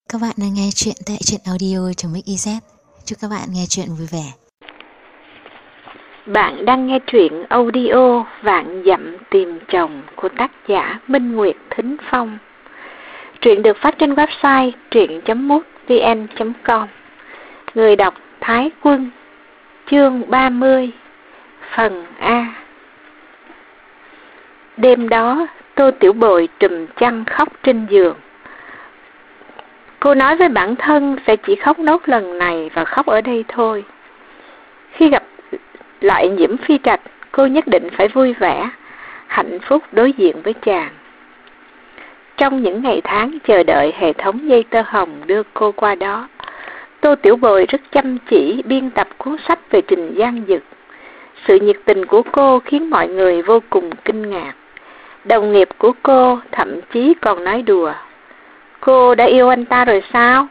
Các bạn đang nghe chuyện tại truyện audio.mix.iz. Chúc các bạn nghe chuyện vui vẻ. Bạn đang nghe truyện audio Vạn Dặm Tìm Chồng của tác giả Minh Nguyệt Thính Phong. Truyện được phát trên website truyện.mútvn.com. Người đọc Thái Quân. Chương 30. Phần A. Đêm đó, Tô Tiểu Bồi trùm chăn khóc trên giường. Cô nói với bản thân sẽ chỉ khóc nốt lần này và khóc ở đây thôi. Khi gặp lại Nhiễm Phi Trạch, cô nhất định phải vui vẻ, hạnh phúc đối diện với chàng. Trong những ngày tháng chờ đợi hệ thống dây tơ hồng đưa cô qua đó, Tô Tiểu Bồi rất chăm chỉ biên tập cuốn sách về Trình Giang Dực. Sự nhiệt tình của cô khiến mọi người vô cùng kinh ngạc. Đồng nghiệp của cô thậm chí còn nói đùa: "Cô đã yêu anh ta rồi sao?"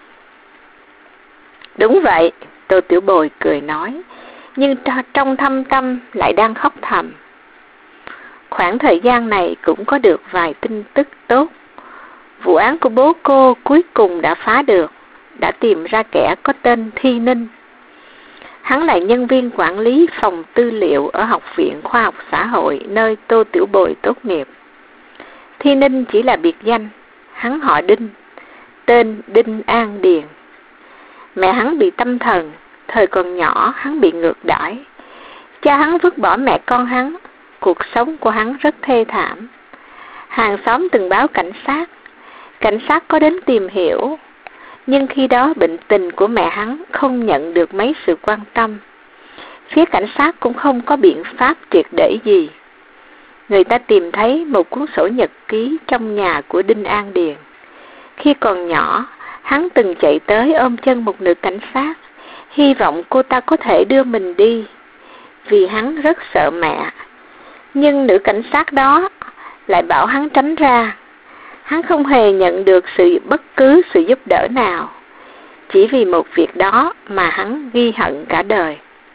"Đúng vậy," Tô Tiểu Bồi cười nói, nhưng trong thâm tâm lại đang khóc thầm. Khoảng thời gian này cũng có được vài tin tức tốt. Vụ án của bố cô cuối cùng đã phá được, đã tìm ra kẻ có tên Thi Ninh. Hắn là nhân viên quản lý phòng tư liệu ở Học viện Khoa học Xã hội nơi Tô Tiểu Bồi tốt nghiệp. Thi Ninh chỉ là biệt danh, hắn họ Đinh, tên Đinh An Điền. Mẹ hắn bị tâm thần, thời còn nhỏ hắn bị ngược đãi. Cha hắn vứt bỏ mẹ con hắn, cuộc sống của hắn rất thê thảm. Hàng xóm từng báo cảnh sát có đến tìm hiểu, nhưng khi đó bệnh tình của mẹ hắn không nhận được mấy sự quan tâm. Phía cảnh sát cũng không có biện pháp triệt để gì. Người ta tìm thấy một cuốn sổ nhật ký trong nhà của Đinh An Điền. Khi còn nhỏ, hắn từng chạy tới ôm chân một nữ cảnh sát, hy vọng cô ta có thể đưa mình đi, vì hắn rất sợ mẹ. Nhưng nữ cảnh sát đó lại bảo hắn tránh ra. Hắn không hề nhận được bất cứ sự giúp đỡ nào. Chỉ vì một việc đó mà hắn ghi hận cả đời.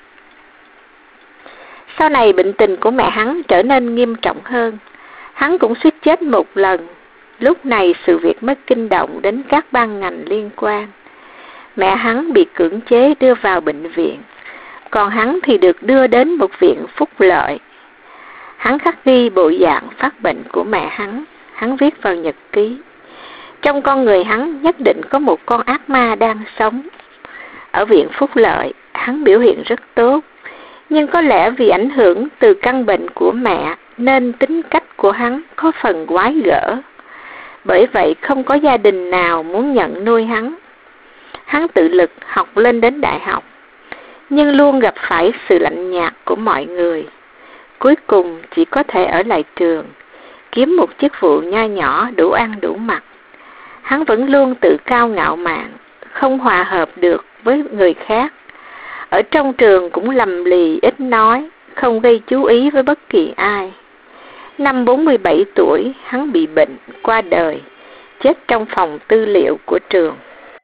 Sau này bệnh tình của mẹ hắn trở nên nghiêm trọng hơn. Hắn cũng suýt chết một lần. Lúc này sự việc mới kinh động đến các ban ngành liên quan. Mẹ hắn bị cưỡng chế đưa vào bệnh viện, còn hắn thì được đưa đến một viện phúc lợi. Hắn khắc ghi bộ dạng phát bệnh của mẹ hắn viết vào nhật ký. Trong con người hắn nhất định có một con ác ma đang sống. Ở viện phúc lợi, hắn biểu hiện rất tốt, nhưng có lẽ vì ảnh hưởng từ căn bệnh của mẹ nên tính cách của hắn có phần quái gở. Bởi vậy không có gia đình nào muốn nhận nuôi hắn. Hắn tự lực học lên đến đại học, nhưng luôn gặp phải sự lạnh nhạt của mọi người. Cuối cùng chỉ có thể ở lại trường, kiếm một chức vụ nho nhỏ đủ ăn đủ mặc. Hắn vẫn luôn tự cao ngạo mạn, không hòa hợp được với người khác. Ở trong trường cũng lầm lì ít nói, không gây chú ý với bất kỳ ai. Năm 47 tuổi, hắn bị bệnh, qua đời, chết trong phòng tư liệu của trường.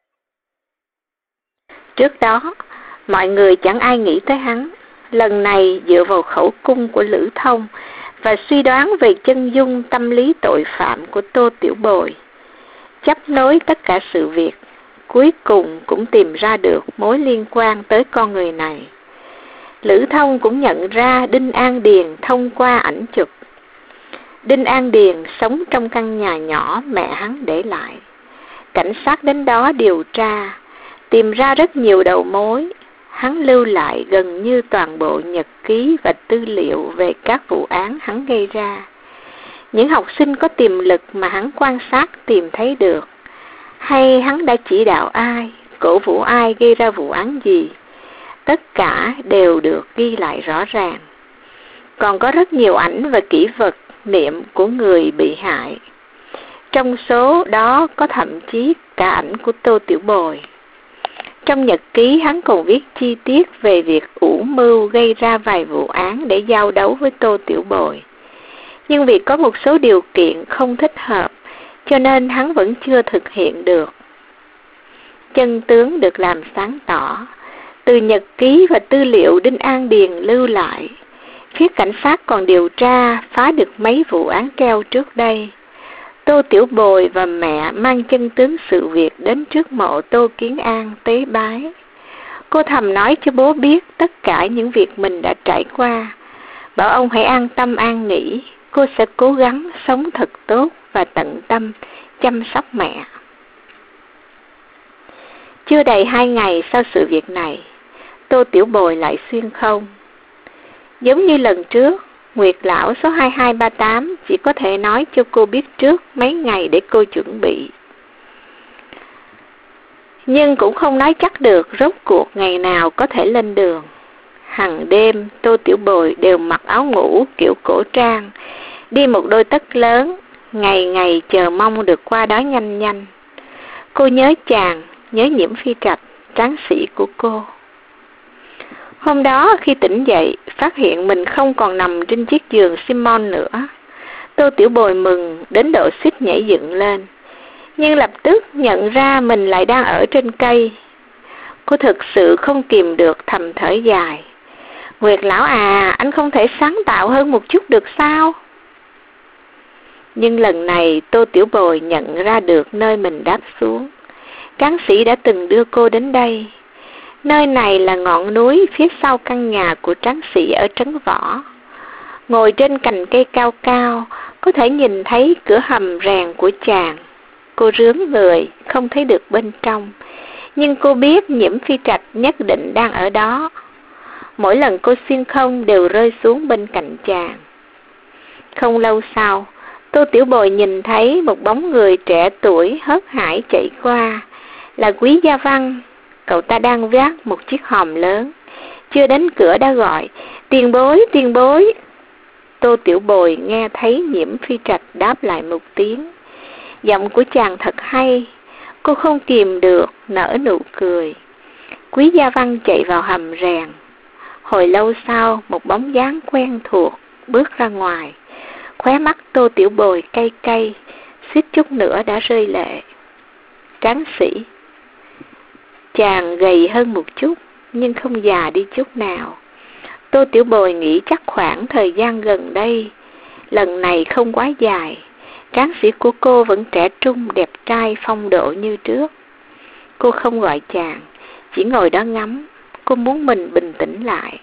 Trước đó, mọi người chẳng ai nghĩ tới hắn. Lần này dựa vào khẩu cung của Lữ Thông và suy đoán về chân dung tâm lý tội phạm của Tô Tiểu Bồi, chấp nối tất cả sự việc, cuối cùng cũng tìm ra được mối liên quan tới con người này. Lữ Thông cũng nhận ra Đinh An Điền thông qua ảnh chụp. Đinh An Điền sống trong căn nhà nhỏ mẹ hắn để lại. Cảnh sát đến đó điều tra, tìm ra rất nhiều đầu mối. Hắn lưu lại gần như toàn bộ nhật ký và tư liệu về các vụ án hắn gây ra. Những học sinh có tiềm lực mà hắn quan sát tìm thấy được, hay hắn đã chỉ đạo ai, cổ vũ ai gây ra vụ án gì, tất cả đều được ghi lại rõ ràng. Còn có rất nhiều ảnh và kỷ vật niệm của người bị hại. Trong số đó có thậm chí cả ảnh của Tô Tiểu Bồi. Trong nhật ký hắn còn viết chi tiết về việc ủ mưu gây ra vài vụ án để giao đấu với Tô Tiểu Bồi. Nhưng vì có một số điều kiện không thích hợp, cho nên hắn vẫn chưa thực hiện được. Chân tướng được làm sáng tỏ. Từ nhật ký và tư liệu Đinh An Điền lưu lại, phía cảnh sát còn điều tra phá được mấy vụ án treo trước đây. Tô Tiểu Bồi và mẹ mang chân tướng sự việc đến trước mộ Tô Kiến An tế bái. Cô thầm nói cho bố biết tất cả những việc mình đã trải qua, bảo ông hãy an tâm an nghỉ, cô sẽ cố gắng sống thật tốt và tận tâm chăm sóc mẹ. Chưa đầy 2 ngày sau sự việc này, Tô Tiểu Bồi lại xuyên không. Giống như lần trước, Nguyệt Lão số 2238 chỉ có thể nói cho cô biết trước mấy ngày để cô chuẩn bị. Nhưng cũng không nói chắc được rốt cuộc ngày nào có thể lên đường. Hằng đêm, Tô Tiểu Bồi đều mặc áo ngủ kiểu cổ trang, đi một đôi tất lớn, ngày ngày chờ mong được qua đó nhanh nhanh. Cô nhớ chàng, nhớ Nhiễm Phi Trạch, tráng sĩ của cô. Hôm đó khi tỉnh dậy, phát hiện mình không còn nằm trên chiếc giường Simon nữa. Tô Tiểu Bồi mừng đến độ suýt nhảy dựng lên, nhưng lập tức nhận ra mình lại đang ở trên cây. Cô thực sự không kìm được thầm thở dài. Nguyệt Lão à, anh không thể sáng tạo hơn một chút được sao? Nhưng lần này Tô Tiểu Bồi nhận ra được nơi mình đáp xuống. Tráng sĩ đã từng đưa cô đến đây. Nơi này là ngọn núi phía sau căn nhà của tráng sĩ ở Trấn Võ. Ngồi trên cành cây cao cao, có thể nhìn thấy cửa hầm rèn của chàng. Cô rướn người, không thấy được bên trong, nhưng cô biết Nhiễm Phi Trạch nhất định đang ở đó. Mỗi lần cô xuyên không đều rơi xuống bên cạnh chàng. Không lâu sau, Tô Tiểu Bồi nhìn thấy một bóng người trẻ tuổi hớt hải chạy qua, là Quý Gia Văn. Cậu ta đang vác một chiếc hòm lớn, chưa đến cửa đã gọi, tiền bối, tiền bối. Tô Tiểu Bồi nghe thấy Nhiễm Phi Trạch đáp lại một tiếng. Giọng của chàng thật hay, cô không kìm được, nở nụ cười. Quý Gia Văn chạy vào hầm rèn. Hồi lâu sau, một bóng dáng quen thuộc bước ra ngoài. Khóe mắt Tô Tiểu Bồi cay cay, suýt chút nữa đã rơi lệ. Tráng sĩ. Chàng gầy hơn một chút, nhưng không già đi chút nào. Tô Tiểu Bồi nghĩ chắc khoảng thời gian gần đây, lần này không quá dài, tráng sĩ của cô vẫn trẻ trung, đẹp trai, phong độ như trước. Cô không gọi chàng, chỉ ngồi đó ngắm. Cô muốn mình bình tĩnh lại.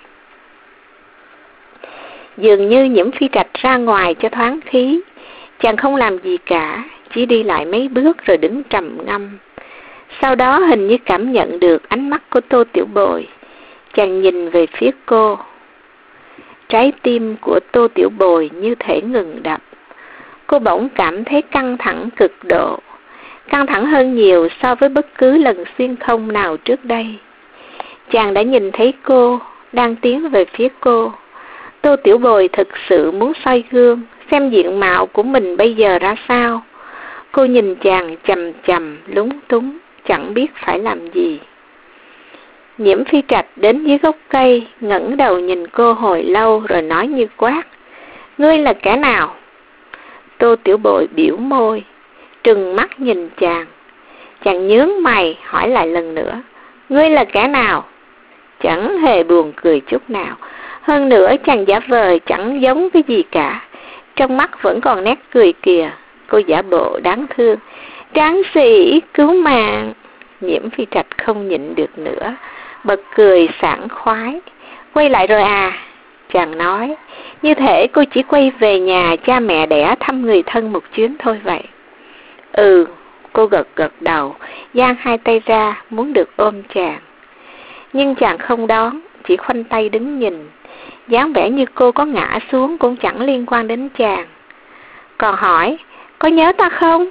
Dường như Nhiễm Phi Trạch ra ngoài cho thoáng khí. Chàng không làm gì cả, chỉ đi lại mấy bước rồi đứng trầm ngâm. Sau đó hình như cảm nhận được ánh mắt của Tô Tiểu Bồi. Chàng nhìn về phía cô. Trái tim của Tô Tiểu Bồi như thể ngừng đập. Cô bỗng cảm thấy căng thẳng cực độ. Căng thẳng hơn nhiều so với bất cứ lần xuyên không nào trước đây. Chàng đã nhìn thấy cô, đang tiến về phía cô. Tô Tiểu Bồi thực sự muốn soi gương, xem diện mạo của mình bây giờ ra sao. Cô nhìn chàng chằm chằm, lúng túng, chẳng biết phải làm gì. Nhiễm Phi Trạch đến dưới gốc cây, ngẩng đầu nhìn cô hồi lâu rồi nói như quát. Ngươi là kẻ nào? Tô Tiểu Bồi biểu môi, trừng mắt nhìn chàng. Chàng nhướng mày hỏi lại lần nữa. Ngươi là kẻ nào? Chẳng hề buồn cười chút nào. Hơn nữa chàng giả vờ chẳng giống cái gì cả. Trong mắt vẫn còn nét cười kìa. Cô giả bộ đáng thương. Tráng sĩ cứu mạng. Nhiễm Phi Trạch không nhịn được nữa, bật cười sảng khoái. Quay lại rồi à? Chàng nói. Như thể cô chỉ quay về nhà cha mẹ đẻ thăm người thân một chuyến thôi vậy. Ừ, cô gật gật đầu, dang hai tay ra muốn được ôm chàng. Nhưng chàng không đón, chỉ khoanh tay đứng nhìn. dáng vẻ như cô có ngã xuống cũng chẳng liên quan đến chàng. Còn hỏi, có nhớ ta không?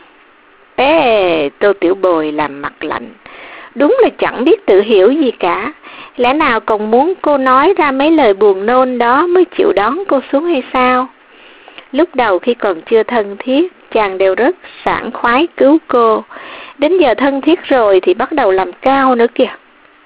Ê, Tô Tiểu Bồi làm mặt lạnh. Đúng là chẳng biết tự hiểu gì cả. Lẽ nào còn muốn cô nói ra mấy lời buồn nôn đó mới chịu đón cô xuống hay sao? Lúc đầu khi còn chưa thân thiết, chàng đều rất sảng khoái cứu cô. Đến giờ thân thiết rồi thì bắt đầu làm cao nữa kìa.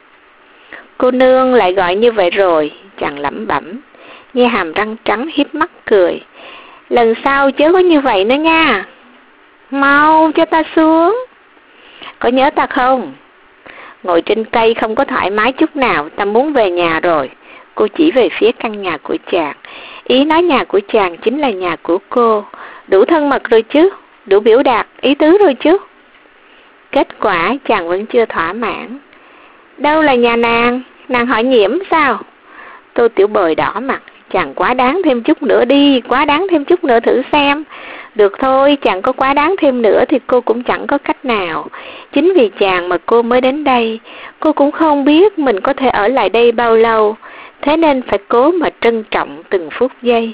Cô nương lại gọi như vậy rồi, chàng lẩm bẩm, nghe hàm răng trắng híp mắt cười. Lần sau chớ có như vậy nữa nha. Mau cho ta xuống. Có nhớ ta không? Ngồi trên cây không có thoải mái chút nào, ta muốn về nhà rồi. Cô chỉ về phía căn nhà của chàng. Ý nói nhà của chàng chính là nhà của cô. Đủ thân mật rồi chứ, đủ biểu đạt ý tứ rồi chứ. Kết quả chàng vẫn chưa thỏa mãn. Đâu là nhà nàng hỏi Nhiễm sao? Tô Tiểu Bồi đỏ mặt. Chàng quá đáng thêm chút nữa đi, quá đáng thêm chút nữa thử xem. Được thôi, chàng có quá đáng thêm nữa thì cô cũng chẳng có cách nào. Chính vì chàng mà cô mới đến đây. Cô cũng không biết mình có thể ở lại đây bao lâu. Thế nên phải cố mà trân trọng từng phút giây.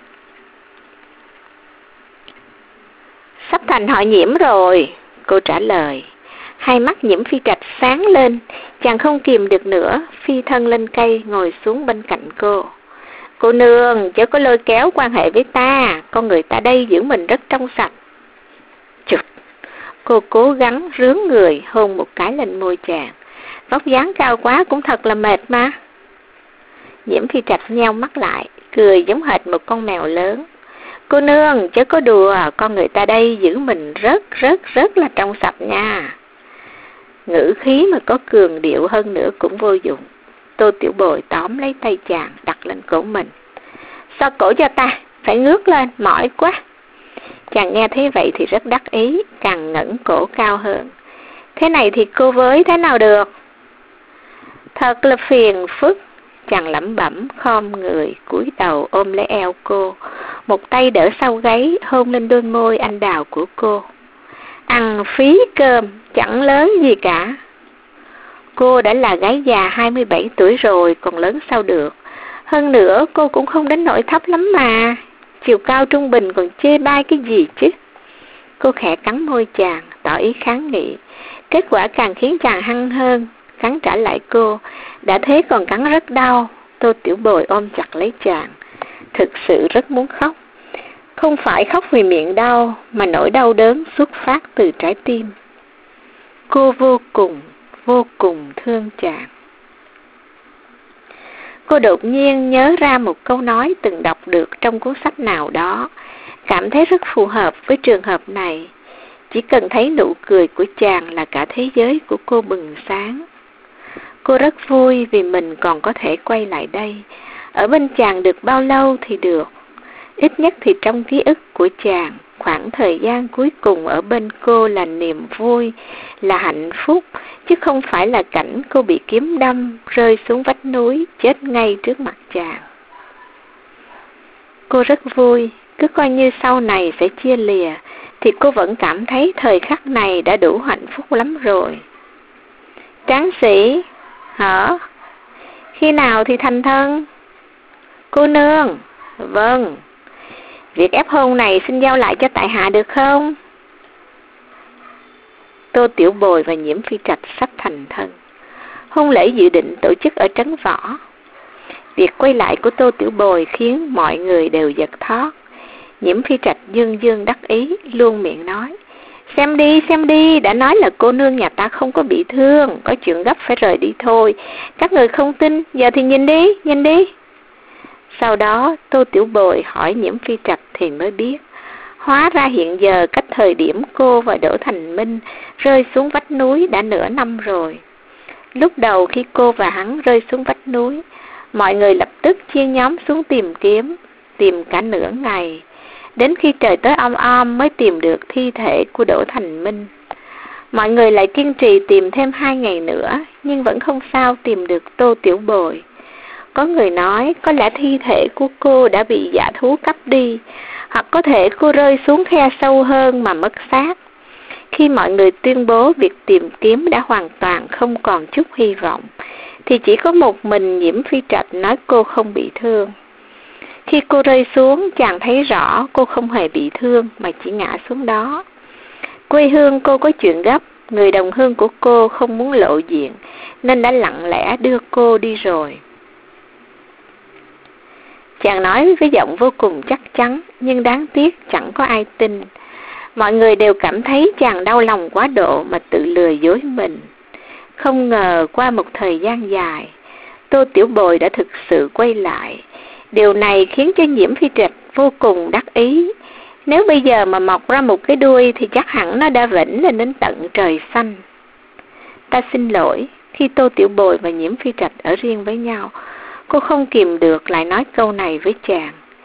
Sắp thành họ Nhiễm rồi, cô trả lời. Hai mắt Nhiễm Phi Trạch sáng lên. Chàng không kìm được nữa, phi thân lên cây ngồi xuống bên cạnh cô. Cô nương, chớ có lôi kéo quan hệ với ta, con người ta đây giữ mình rất trong sạch. Chụt, cô cố gắng rướn người hôn một cái lên môi chàng. Vóc dáng cao quá cũng thật là mệt mà. Nhiễm Phi Trạch nheo mắt lại, cười giống hệt một con mèo lớn. Cô nương, chớ có đùa, con người ta đây giữ mình rất là trong sạch nha. Ngữ khí mà có cường điệu hơn nữa cũng vô dụng. Tô Tiểu Bồi tóm lấy tay chàng đặt lên cổ mình. So cổ cho ta, phải ngước lên, mỏi quá. Chàng nghe thấy vậy thì rất đắc ý, càng ngẩng cổ cao hơn. Thế này thì cô với thế nào được? Thật là phiền phức. Chàng lẩm bẩm khom người cúi đầu ôm lấy eo cô, một tay đỡ sau gáy hôn lên đôi môi anh đào của cô. Ăn phí cơm chẳng lớn gì cả. Cô đã là gái già 27 tuổi rồi, còn lớn sao được. Hơn nữa cô cũng không đến nỗi thấp lắm mà. Chiều cao trung bình còn chê bai cái gì chứ. Cô khẽ cắn môi chàng, tỏ ý kháng nghị. Kết quả càng khiến chàng hăng hơn, cắn trả lại cô. Đã thế còn cắn rất đau. Tô Tiểu Bồi ôm chặt lấy chàng, thực sự rất muốn khóc. Không phải khóc vì miệng đau, mà nỗi đau đớn xuất phát từ trái tim. Cô vô cùng thương chàng. Cô đột nhiên nhớ ra một câu nói từng đọc được trong cuốn sách nào đó, cảm thấy rất phù hợp với trường hợp này. Chỉ cần thấy nụ cười của chàng là cả thế giới của cô bừng sáng. Cô rất vui vì mình còn có thể quay lại đây. Ở bên chàng được bao lâu thì được. Ít nhất thì trong ký ức của chàng, khoảng thời gian cuối cùng ở bên cô là niềm vui, là hạnh phúc, chứ không phải là cảnh cô bị kiếm đâm, rơi xuống vách núi, chết ngay trước mặt chàng. Cô rất vui, cứ coi như sau này sẽ chia lìa, thì cô vẫn cảm thấy thời khắc này đã đủ hạnh phúc lắm rồi. Tráng sĩ, hả? Khi nào thì thành thân? Cô nương, vâng. Việc ép hôn này xin giao lại cho tại hạ được không? Tô Tiểu Bồi và Nhiễm Phi Trạch sắp thành thân. Hôn lễ dự định tổ chức ở Trấn Võ. Việc quay lại của Tô Tiểu Bồi khiến mọi người đều giật thót. Nhiễm Phi Trạch dương đắc ý, luôn miệng nói. Xem đi, đã nói là cô nương nhà ta không có bị thương, có chuyện gấp phải rời đi thôi. Các người không tin, giờ thì nhìn đi. Sau đó Tô Tiểu Bồi hỏi Nhiễm Phi Trạch thì mới biết. Hóa ra hiện giờ cách thời điểm cô và Đỗ Thành Minh rơi xuống vách núi đã nửa năm rồi. Lúc đầu khi cô và hắn rơi xuống vách núi, mọi người lập tức chia nhóm xuống tìm cả nửa ngày. Đến khi trời tới om mới tìm được thi thể của Đỗ Thành Minh. Mọi người lại kiên trì tìm thêm 2 ngày nữa, nhưng vẫn không sao tìm được Tô Tiểu Bồi. Có người nói có lẽ thi thể của cô đã bị dã thú cắp đi, hoặc có thể cô rơi xuống khe sâu hơn mà mất xác. Khi mọi người tuyên bố việc tìm kiếm đã hoàn toàn không còn chút hy vọng, thì chỉ có một mình Nhiễm Phi Trạch nói cô không bị thương. Khi cô rơi xuống, chàng thấy rõ cô không hề bị thương mà chỉ ngã xuống đó. Quê hương cô có chuyện gấp, người đồng hương của cô không muốn lộ diện, nên đã lặng lẽ đưa cô đi rồi. Chàng nói với giọng vô cùng chắc chắn, nhưng đáng tiếc chẳng có ai tin. Mọi người đều cảm thấy chàng đau lòng quá độ mà tự lừa dối mình. Không ngờ qua một thời gian dài, Tô Tiểu Bồi đã thực sự quay lại. Điều này khiến cho Nhiễm Phi Trạch vô cùng đắc ý. Nếu bây giờ mà mọc ra một cái đuôi thì chắc hẳn nó đã vĩnh lên đến tận trời xanh. Ta xin lỗi, khi Tô Tiểu Bồi và Nhiễm Phi Trạch ở riêng với nhau, cô không kìm được lại nói câu này với chàng.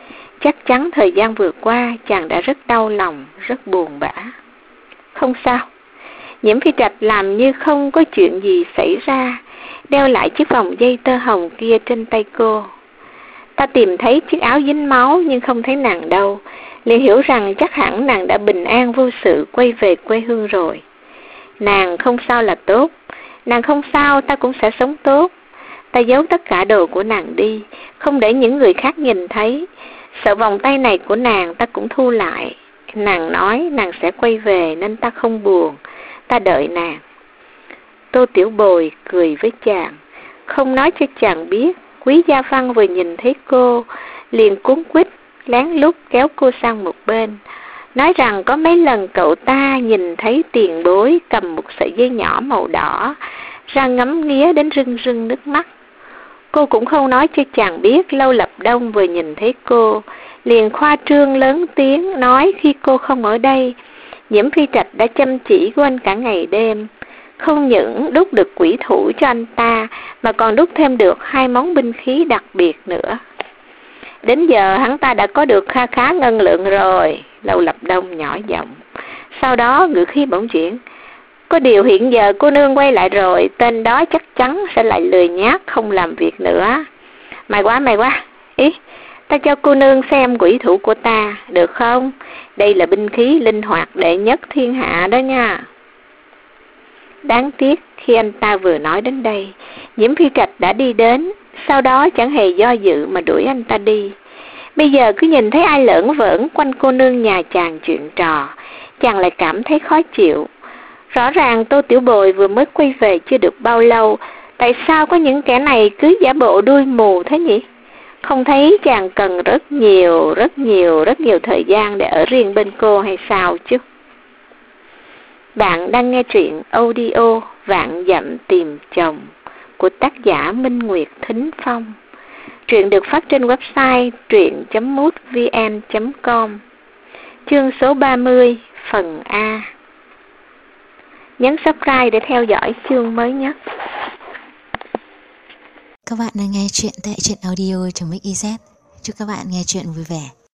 chắc chắn thời gian vừa qua chàng đã rất đau lòng, rất buồn bã. Không sao, Nhiễm Phi Trạch làm như không có chuyện gì xảy ra, đeo lại chiếc vòng dây tơ hồng kia trên tay cô. Ta tìm thấy chiếc áo dính máu nhưng không thấy nàng đâu, liền hiểu rằng chắc hẳn nàng đã bình an vô sự quay về quê hương rồi. Nàng không sao là tốt, nàng không sao ta cũng sẽ sống tốt. Ta giấu tất cả đồ của nàng đi, không để những người khác nhìn thấy. Sợ vòng tay này của nàng ta cũng thu lại. Nàng nói nàng sẽ quay về nên ta không buồn, ta đợi nàng. Tô Tiểu Bồi cười với chàng, không nói cho chàng biết. Quý Gia Văn vừa nhìn thấy cô, liền cuống quýt lén lút kéo cô sang một bên, nói rằng có mấy lần cậu ta nhìn thấy tiền bối cầm một sợi dây nhỏ màu đỏ ra ngắm nghía đến rưng rưng nước mắt. Cô cũng không nói cho chàng biết Lâu Lập Đông vừa nhìn thấy cô, liền khoa trương lớn tiếng nói khi cô không ở đây, Nhiễm Phi Trạch đã chăm chỉ của anh cả ngày đêm, không những đúc được quỷ thủ cho anh ta mà còn đúc thêm được 2 món binh khí đặc biệt nữa. Đến giờ hắn ta đã có được kha khá ngân lượng rồi, Lâu Lập Đông nhỏ giọng. Sau đó ngữ khí bỗng chuyển, có điều hiện giờ cô nương quay lại rồi, tên đó chắc chắn sẽ lại lười nhác không làm việc nữa. May quá, ý, ta cho cô nương xem quỷ thủ của ta, được không? Đây là binh khí linh hoạt đệ nhất thiên hạ đó nha. Đáng tiếc khi anh ta vừa nói đến đây, Nhiễm Phi Trạch đã đi đến, sau đó chẳng hề do dự mà đuổi anh ta đi. Bây giờ cứ nhìn thấy ai lởn vởn quanh cô nương nhà chàng chuyện trò, chàng lại cảm thấy khó chịu. Rõ ràng Tô Tiểu Bồi vừa mới quay về chưa được bao lâu, tại sao có những kẻ này cứ giả bộ đuôi mù thế nhỉ? Không thấy chàng cần rất nhiều thời gian để ở riêng bên cô hay sao chứ? Bạn đang nghe truyện audio Vạn Dặm Tìm Chồng của tác giả Minh Nguyệt Thính Phong. Truyện được phát trên website truyện.mútvn.com. Chương số 30, phần A. Nhấn subscribe để theo dõi chương mới nhất. Các bạn đang nghe truyện tại truyện audio.mix.iz. Chúc các bạn nghe truyện vui vẻ.